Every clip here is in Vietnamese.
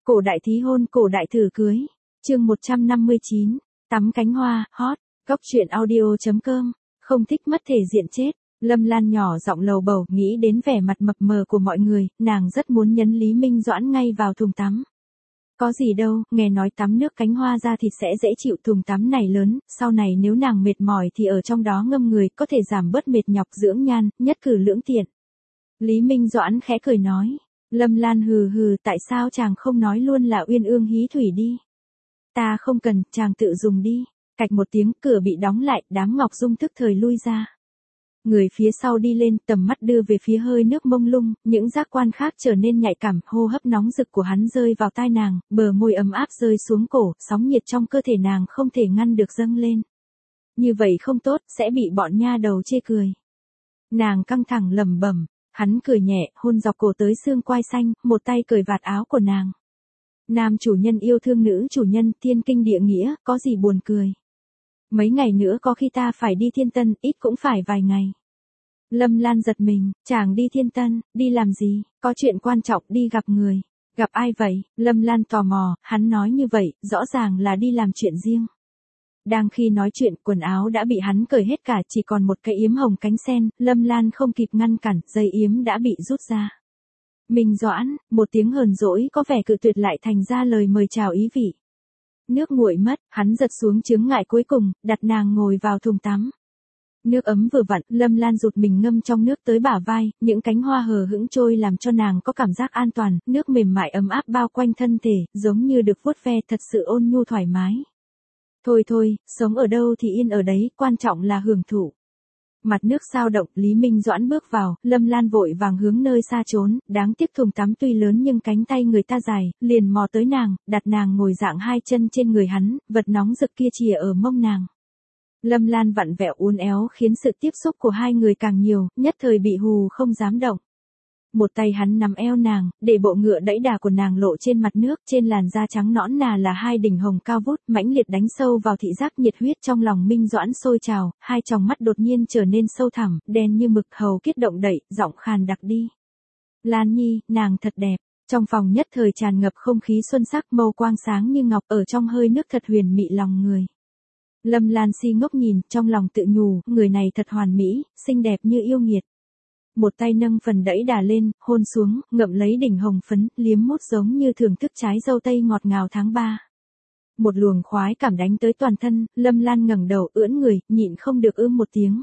Cổ đại thí hôn, cổ đại thử cưới. Chương 159. Tắm cánh hoa, hot. Góc truyện audio.com. Không thích mất thể diện chết. Lâm Lan nhỏ giọng lầu bầu, nghĩ đến vẻ mặt mập mờ của mọi người, nàng rất muốn nhấn Lý Minh Doãn ngay vào thùng tắm. Có gì đâu, nghe nói tắm nước cánh hoa ra thịt sẽ dễ chịu, thùng tắm này lớn, sau này nếu nàng mệt mỏi thì ở trong đó ngâm người, có thể giảm bớt mệt nhọc, dưỡng nhan, nhất cử lưỡng tiện. Lý Minh Doãn khẽ cười nói. Lâm Lan hừ hừ, tại sao chàng không nói luôn là uyên ương hí thủy đi. Ta không cần, chàng tự dùng đi. Cạch một tiếng, cửa bị đóng lại, Đám Ngọc Dung tức thời lui ra. Người phía sau đi lên, tầm mắt đưa về phía hơi nước mông lung, những giác quan khác trở nên nhạy cảm, hô hấp nóng rực của hắn rơi vào tai nàng, bờ môi ấm áp rơi xuống cổ, sóng nhiệt trong cơ thể nàng không thể ngăn được dâng lên. Như vậy không tốt, sẽ bị bọn nha đầu chê cười. Nàng căng thẳng lẩm bẩm. Hắn cười nhẹ, hôn dọc cổ tới xương quai xanh, một tay cởi vạt áo của nàng. Nam chủ nhân yêu thương nữ chủ nhân, thiên kinh địa nghĩa, có gì buồn cười. Mấy ngày nữa có khi ta phải đi Thiên Tân, ít cũng phải vài ngày. Lâm Lan giật mình, chàng đi Thiên Tân, đi làm gì, có chuyện quan trọng, đi gặp người. Gặp ai vậy? Lâm Lan tò mò, hắn nói như vậy, rõ ràng là đi làm chuyện riêng. Đang khi nói chuyện, quần áo đã bị hắn cởi hết cả, chỉ còn một cái yếm hồng cánh sen, Lâm Lan không kịp ngăn cản, dây yếm đã bị rút ra. Minh Doãn, một tiếng hờn dỗi có vẻ cự tuyệt lại thành ra lời mời chào ý vị. Nước nguội mất, hắn giật xuống chướng ngại cuối cùng, đặt nàng ngồi vào thùng tắm. Nước ấm vừa vặn, Lâm Lan rụt mình ngâm trong nước tới bả vai, những cánh hoa hờ hững trôi làm cho nàng có cảm giác an toàn, nước mềm mại ấm áp bao quanh thân thể, giống như được vuốt ve, thật sự ôn nhu thoải mái. Thôi thôi, sống ở đâu thì yên ở đấy, quan trọng là hưởng thụ. Mặt nước sao động, Lý Minh Doãn bước vào, Lâm Lan vội vàng hướng nơi xa trốn, đáng tiếc thùng tắm tuy lớn nhưng cánh tay người ta dài, liền mò tới nàng, đặt nàng ngồi dạng hai chân trên người hắn, vật nóng rực kia chìa ở mông nàng. Lâm Lan vặn vẹo uốn éo khiến sự tiếp xúc của hai người càng nhiều, nhất thời bị hù không dám động. Một tay hắn nắm eo nàng, để bộ ngựa đẫy đà của nàng lộ trên mặt nước, trên làn da trắng nõn nà là hai đỉnh hồng cao vút, mãnh liệt đánh sâu vào thị giác, nhiệt huyết trong lòng Minh Doãn sôi trào, hai tròng mắt đột nhiên trở nên sâu thẳm, đen như mực, hầu kết động đậy, giọng khàn đặc đi. Lan Nhi, nàng thật đẹp. Trong phòng nhất thời tràn ngập không khí xuân sắc, màu quang sáng như ngọc, ở trong hơi nước thật huyền mị lòng người. Lâm Lan si ngốc nhìn, trong lòng tự nhủ, người này thật hoàn mỹ, xinh đẹp như yêu nghiệt. Một tay nâng phần đẫy đà lên, hôn xuống, ngậm lấy đỉnh hồng phấn, liếm mút giống như thưởng thức trái dâu tây ngọt ngào tháng 3. Một luồng khoái cảm đánh tới toàn thân, Lâm Lan ngẩng đầu, ưỡn người, nhịn không được một tiếng.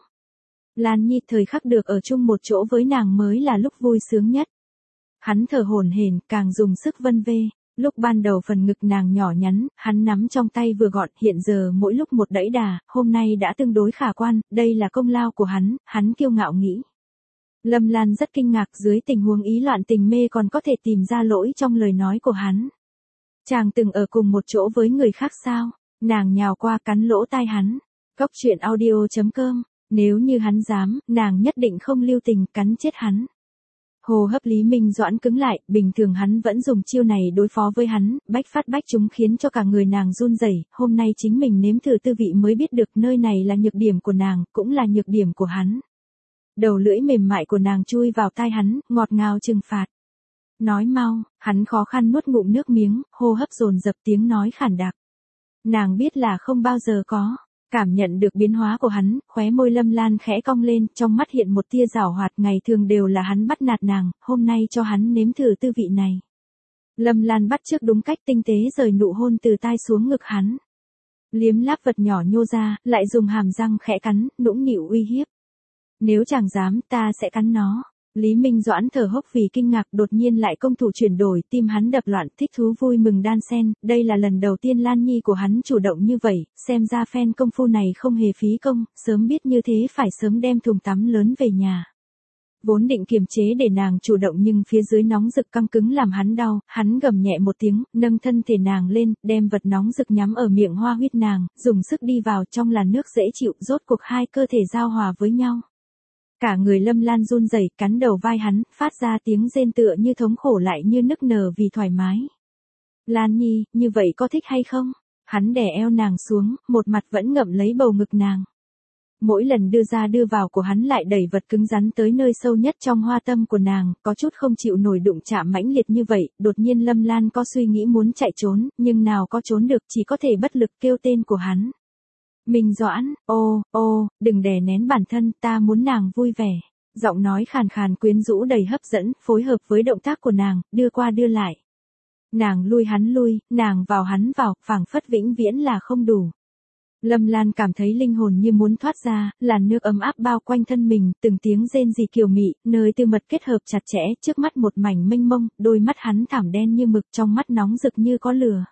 Lan Nhi, thời khắc được ở chung một chỗ với nàng mới là lúc vui sướng nhất. Hắn thở hổn hển, càng dùng sức vân vê. Lúc ban đầu phần ngực nàng nhỏ nhắn, hắn nắm trong tay vừa gọn, hiện giờ mỗi lúc một đẫy đà, hôm nay đã tương đối khả quan, đây là công lao của hắn kiêu ngạo nghĩ. Lâm Lan rất kinh ngạc, dưới tình huống ý loạn tình mê còn có thể tìm ra lỗi trong lời nói của hắn. Chàng từng ở cùng một chỗ với người khác sao? Nàng nhào qua cắn lỗ tai hắn. Góc truyện audio.com. Nếu như hắn dám, nàng nhất định không lưu tình, cắn chết hắn. Hô hấp Lý Minh Doãn cứng lại, bình thường hắn vẫn dùng chiêu này đối phó với hắn, bách phát bách trúng khiến cho cả người nàng run rẩy. Hôm nay chính mình nếm thử tư vị mới biết được nơi này là nhược điểm của nàng, cũng là nhược điểm của hắn. Đầu lưỡi mềm mại của nàng chui vào tai hắn, ngọt ngào trừng phạt. Nói mau, hắn khó khăn nuốt ngụm nước miếng, hô hấp dồn dập, tiếng nói khản đặc. Nàng biết là không bao giờ có. Cảm nhận được biến hóa của hắn, khóe môi Lâm Lan khẽ cong lên, trong mắt hiện một tia giảo hoạt, ngày thường đều là hắn bắt nạt nàng, hôm nay cho hắn nếm thử tư vị này. Lâm Lan bắt chước đúng cách, tinh tế rời nụ hôn từ tai xuống ngực hắn. Liếm láp vật nhỏ nhô ra, lại dùng hàm răng khẽ cắn, nũng nịu uy hiếp. Nếu chàng dám, ta sẽ cắn nó. Lý Minh Doãn thở hốc vì kinh ngạc, đột nhiên lại công thủ chuyển đổi, tim hắn đập loạn, thích thú vui mừng đan xen, đây là lần đầu tiên Lan Nhi của hắn chủ động như vậy, xem ra phen công phu này không hề phí công, sớm biết như thế phải sớm đem thùng tắm lớn về nhà. Vốn định kiềm chế để nàng chủ động nhưng phía dưới nóng rực căng cứng làm hắn đau, hắn gầm nhẹ một tiếng, nâng thân thể nàng lên, đem vật nóng rực nhắm ở miệng hoa huyết nàng, dùng sức đi vào trong làn nước dễ chịu, rốt cuộc hai cơ thể giao hòa với nhau. Cả người Lâm Lan run rẩy, cắn đầu vai hắn, phát ra tiếng rên tựa như thống khổ lại như nức nở vì thoải mái. Lan Nhi, như vậy có thích hay không? Hắn đè eo nàng xuống, một mặt vẫn ngậm lấy bầu ngực nàng. mỗi lần đưa ra đưa vào của hắn lại đẩy vật cứng rắn tới nơi sâu nhất trong hoa tâm của nàng, có chút không chịu nổi đụng chạm mãnh liệt như vậy, đột nhiên Lâm Lan có suy nghĩ muốn chạy trốn, nhưng nào có trốn được, chỉ có thể bất lực kêu tên của hắn. Minh Doãn, ô, đừng đè nén bản thân, ta muốn nàng vui vẻ. Giọng nói khàn khàn quyến rũ đầy hấp dẫn, phối hợp với động tác của nàng, đưa qua đưa lại. Nàng lui hắn lui, nàng vào hắn vào, phảng phất vĩnh viễn là không đủ. Lâm Lan cảm thấy linh hồn như muốn thoát ra, làn nước ấm áp bao quanh thân mình, từng tiếng rên rỉ kiều mị, nơi tư mật kết hợp chặt chẽ, trước mắt một mảnh mênh mông, đôi mắt hắn thảm đen như mực, trong mắt nóng rực như có lửa.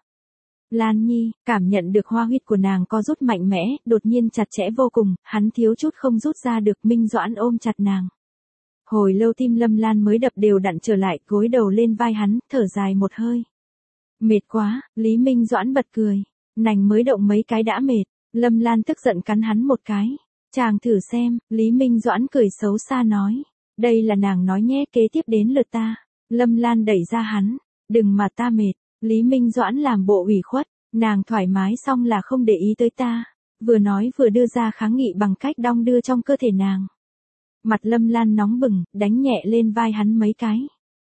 Lan Nhi, cảm nhận được hoa huyết của nàng co rút mạnh mẽ, đột nhiên chặt chẽ vô cùng, hắn thiếu chút không rút ra được. Minh Doãn ôm chặt nàng. Hồi lâu tim Lâm Lan mới đập đều đặn trở lại, gối đầu lên vai hắn, thở dài một hơi. Mệt quá, Lý Minh Doãn bật cười. Nành mới động mấy cái đã mệt. Lâm Lan tức giận cắn hắn một cái. Chàng thử xem, Lý Minh Doãn cười xấu xa nói. Đây là nàng nói nhé, kế tiếp đến lượt ta. Lâm Lan đẩy ra hắn. Đừng mà ta mệt. Lý Minh Doãn làm bộ ủy khuất. Nàng thoải mái xong là không để ý tới ta. Vừa nói vừa đưa ra kháng nghị bằng cách đong đưa trong cơ thể nàng. Mặt Lâm Lan nóng bừng, đánh nhẹ lên vai hắn mấy cái.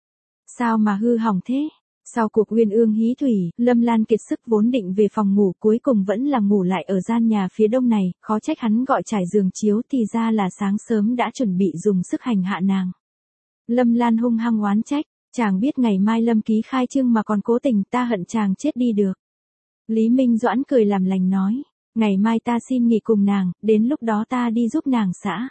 Sao mà hư hỏng thế? Sau cuộc uyên ương hí thủy, Lâm Lan kiệt sức vốn định về phòng ngủ, cuối cùng vẫn là ngủ lại ở gian nhà phía đông này, khó trách hắn gọi trải giường chiếu thì ra là sáng sớm đã chuẩn bị dùng sức hành hạ nàng. Lâm Lan hung hăng oán trách, chàng biết ngày mai Lâm ký khai trương mà còn cố tình, ta hận chàng chết đi được. Lý Minh Doãn cười làm lành nói, ngày mai ta xin nghỉ cùng nàng, đến lúc đó ta đi giúp nàng xã.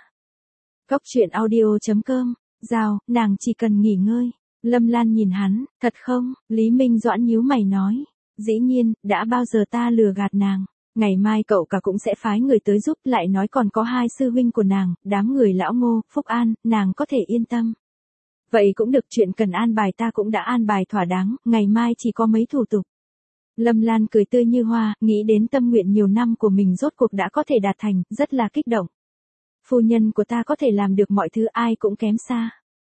Cốc truyện audio.com, Giao, nàng chỉ cần nghỉ ngơi. Lâm Lan nhìn hắn, thật không? Lý Minh Doãn nhíu mày nói, dĩ nhiên, đã bao giờ ta lừa gạt nàng. Ngày mai cậu cả cũng sẽ phái người tới giúp, lại nói còn có hai sư huynh của nàng, đám người lão Ngô, Phúc An, nàng có thể yên tâm. Vậy cũng được, chuyện cần an bài ta cũng đã an bài thỏa đáng, ngày mai chỉ có mấy thủ tục. Lâm Lan cười tươi như hoa, nghĩ đến tâm nguyện nhiều năm của mình rốt cuộc đã có thể đạt thành, rất là kích động. Phu nhân của ta có thể làm được mọi thứ, ai cũng kém xa.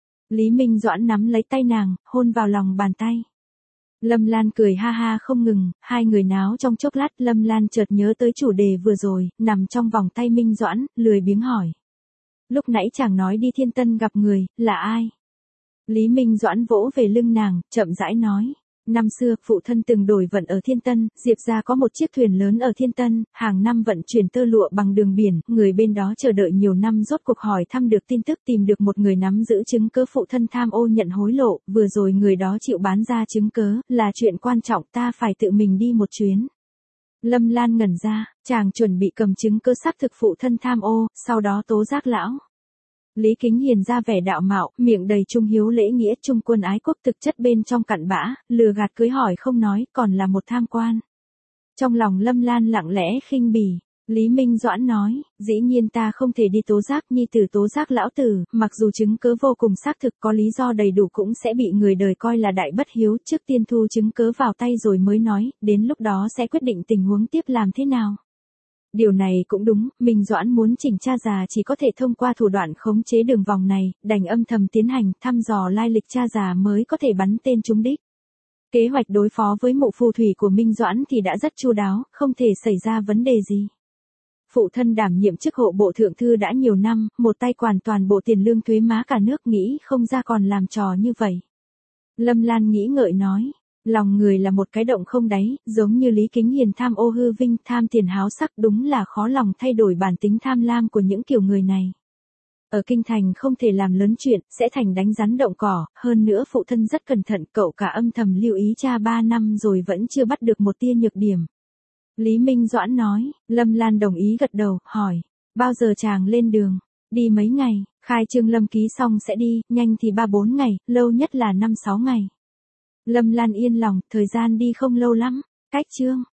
Lý Minh Doãn nắm lấy tay nàng, hôn vào lòng bàn tay. Lâm Lan cười ha ha không ngừng, hai người náo trong chốc lát. Lâm Lan chợt nhớ tới chủ đề vừa rồi, nằm trong vòng tay Minh Doãn, lười biếng hỏi. Lúc nãy chàng nói đi Thiên Tân gặp người, là ai? Lý Minh Doãn vỗ về lưng nàng, chậm rãi nói. Năm xưa, phụ thân từng đổi vận ở Thiên Tân, Diệp gia có một chiếc thuyền lớn ở Thiên Tân, hàng năm vận chuyển tơ lụa bằng đường biển, người bên đó chờ đợi nhiều năm rốt cuộc hỏi thăm được tin tức, tìm được một người nắm giữ chứng cớ phụ thân tham ô nhận hối lộ, vừa rồi người đó chịu bán ra chứng cớ, là chuyện quan trọng, ta phải tự mình đi một chuyến. Lâm Lan ngẩn ra, chàng chuẩn bị cầm chứng cớ xác thực phụ thân tham ô, sau đó tố giác lão. Lý Kính Hiền ra vẻ đạo mạo, miệng đầy trung hiếu lễ nghĩa, trung quân ái quốc, thực chất bên trong cặn bã, lừa gạt cưới hỏi không nói, còn là một tham quan. Trong lòng Lâm Lan lặng lẽ khinh bỉ, Lý Minh Doãn nói, dĩ nhiên ta không thể đi tố giác nhi tử tố giác lão tử, mặc dù chứng cớ vô cùng xác thực có lý do đầy đủ cũng sẽ bị người đời coi là đại bất hiếu, trước tiên thu chứng cớ vào tay rồi mới nói, đến lúc đó sẽ quyết định tình huống tiếp làm thế nào. Điều này cũng đúng, Minh Doãn muốn chỉnh cha già chỉ có thể thông qua thủ đoạn khống chế đường vòng này, đành âm thầm tiến hành, thăm dò lai lịch cha già mới có thể bắn tên trúng đích. Kế hoạch đối phó với mụ phù thủy của Minh Doãn thì đã rất chu đáo, không thể xảy ra vấn đề gì. Phụ thân đảm nhiệm chức hộ bộ thượng thư đã nhiều năm, một tay quản toàn bộ tiền lương thuế má cả nước, nghĩ không ra còn làm trò như vậy. Lâm Lan nghĩ ngợi nói. Lòng người là một cái động không đáy, giống như Lý Kính Hiền tham ô hư vinh, tham tiền háo sắc, đúng là khó lòng thay đổi bản tính tham lam của những kiểu người này. Ở kinh thành không thể làm lớn chuyện, sẽ thành đánh rắn động cỏ, hơn nữa phụ thân rất cẩn thận, cậu cả âm thầm lưu ý cha 3 năm rồi vẫn chưa bắt được một tia nhược điểm. Lý Minh Doãn nói, Lâm Lan đồng ý gật đầu, hỏi, bao giờ chàng lên đường, đi mấy ngày, khai trương Lâm ký xong sẽ đi, nhanh thì 3-4 ngày, lâu nhất là 5-6 ngày. Lâm Lan yên lòng, thời gian đi không lâu lắm, cách chương.